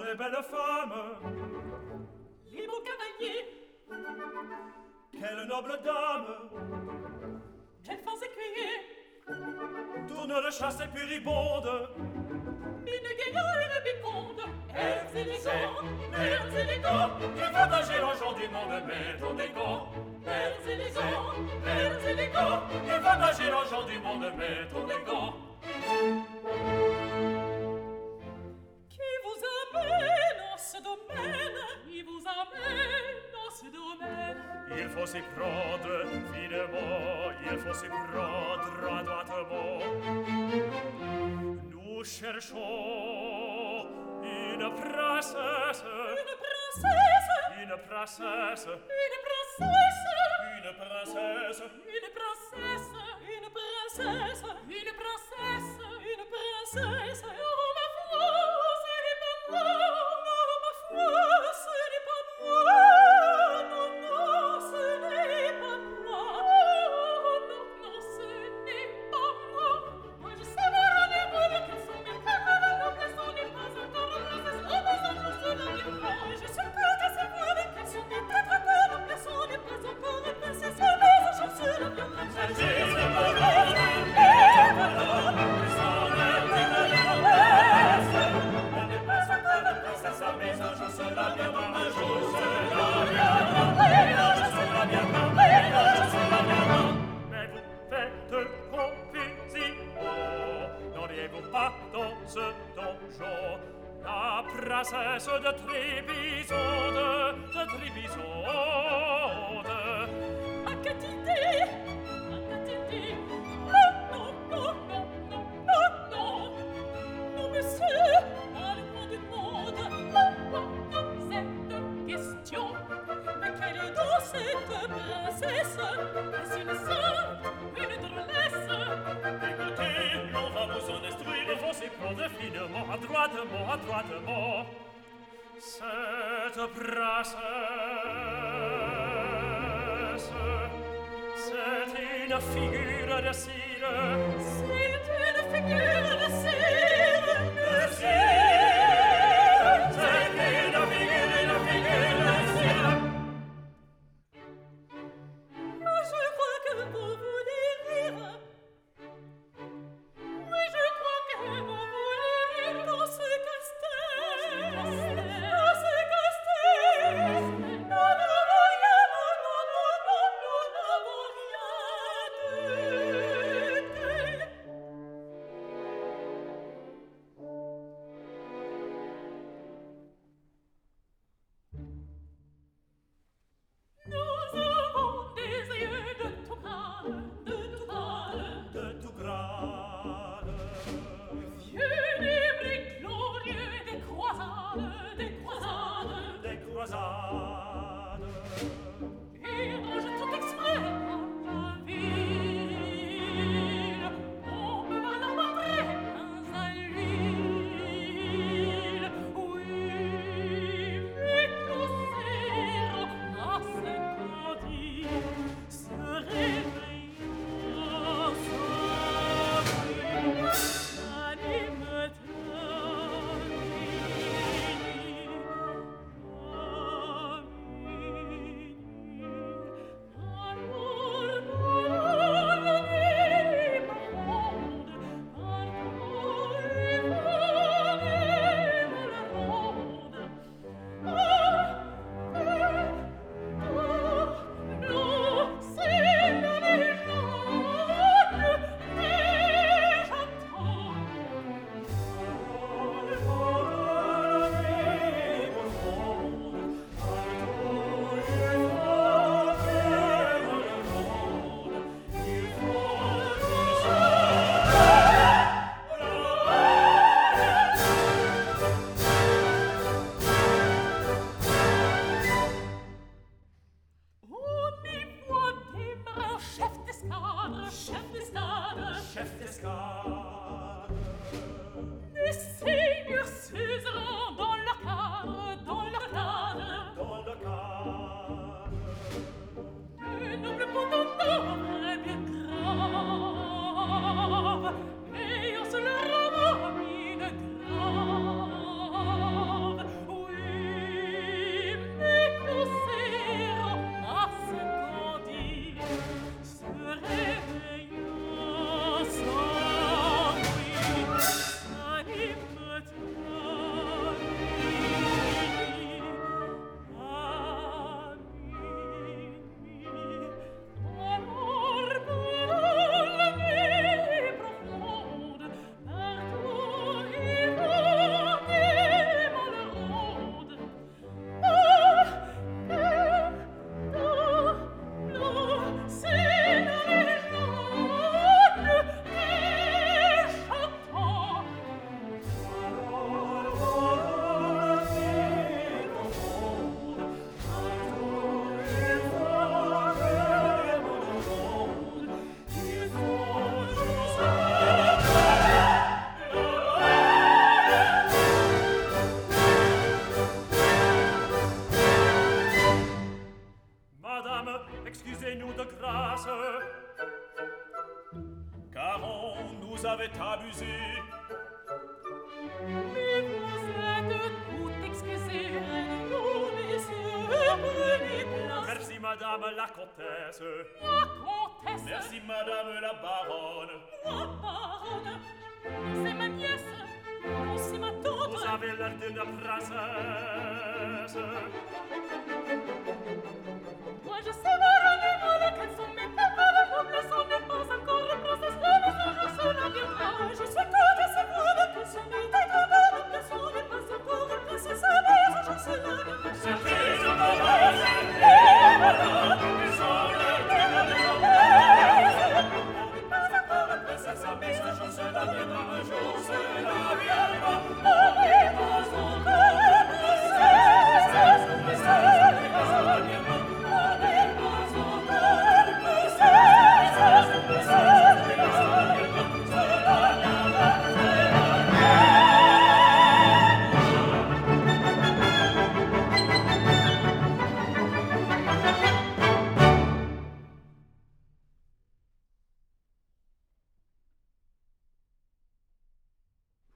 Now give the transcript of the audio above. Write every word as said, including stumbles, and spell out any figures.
très belle femme. Les beaux cavaliers. Quelle noble dame. Quels fins écuyers. Tourne de chasse et puribonde. Une gaillarde biconde. Airs élégants, airs élégants. Il faut agir aux gens du monde, mettons des gants. Airs élégants, airs élégants. Il faut agir aux gens du monde, mettons des gants. Qui vous amène en ce domaine? Qui vous amène en ce domaine? Il faut s'y prendre finement, il faut s'y prendre adroitement. Nous cherchons une princesse, Une princesse, une princesse, une princesse, une princesse, une princesse, une princesse, une princesse, une princesse. Oh ma foi, ce n'est pas moi. Oh ma foi, ce n'est pas moi. Non, non, ce n'est pas moi. Oh non, non, ce n'est pas moi. Moi je sais voir en héros quels sont mes frères à la noblesse. On n'est pas encore en princesse. Oh mes anges, je la viendrai. Je suis prête à savoir quels sont mes traîtres à la noblesse. On n'est pas encore en princesse. Oh mes anges, je la viendrai. Je suis mais vous faites confusion. N'auriez-vous pas dans ce donjon la princesse de Trébizonde, de Trébizonde? À qu'a-t-il dit? À qu'a-t-il dit? Non, non, non, non, non, non, non. Non, monsieur, parle-moi du monde. Non, non, non, cette question. Mais quelle est donc cette princesse? Est-ce une sainte, une drôlesse? Écoutez, on va vous en instruire. Il faut s'y prendre finement, adroitement, adroitement. Cette princesse, c'est une figure de cire. C'est une figure de cire. De cire. C'est une figure, une figure de cire. Ah, je crois que vous voulez rire. Oui, je crois que vous voulez rire dans ce casse-tête. Dans ce casse-tête. Nous n'avons rien, non, non, non, non, nous n'avons rien de tel. vous avez abusé. Mais vous êtes tout excusés, nous, messieurs, prenez place. Merci, madame la comtesse. La comtesse. Merci, madame la baronne. Moi, baronne. Non, c'est ma nièce. Non, c'est ma tante. Vous avez l'air d'une princesse. Moi, je sais, baronne, voilà quelles sont mes paroles. Noblesse, on n'est pas encore princesse. La maison, je suis la bien. Je suis comtesse, voilà quelles sont mes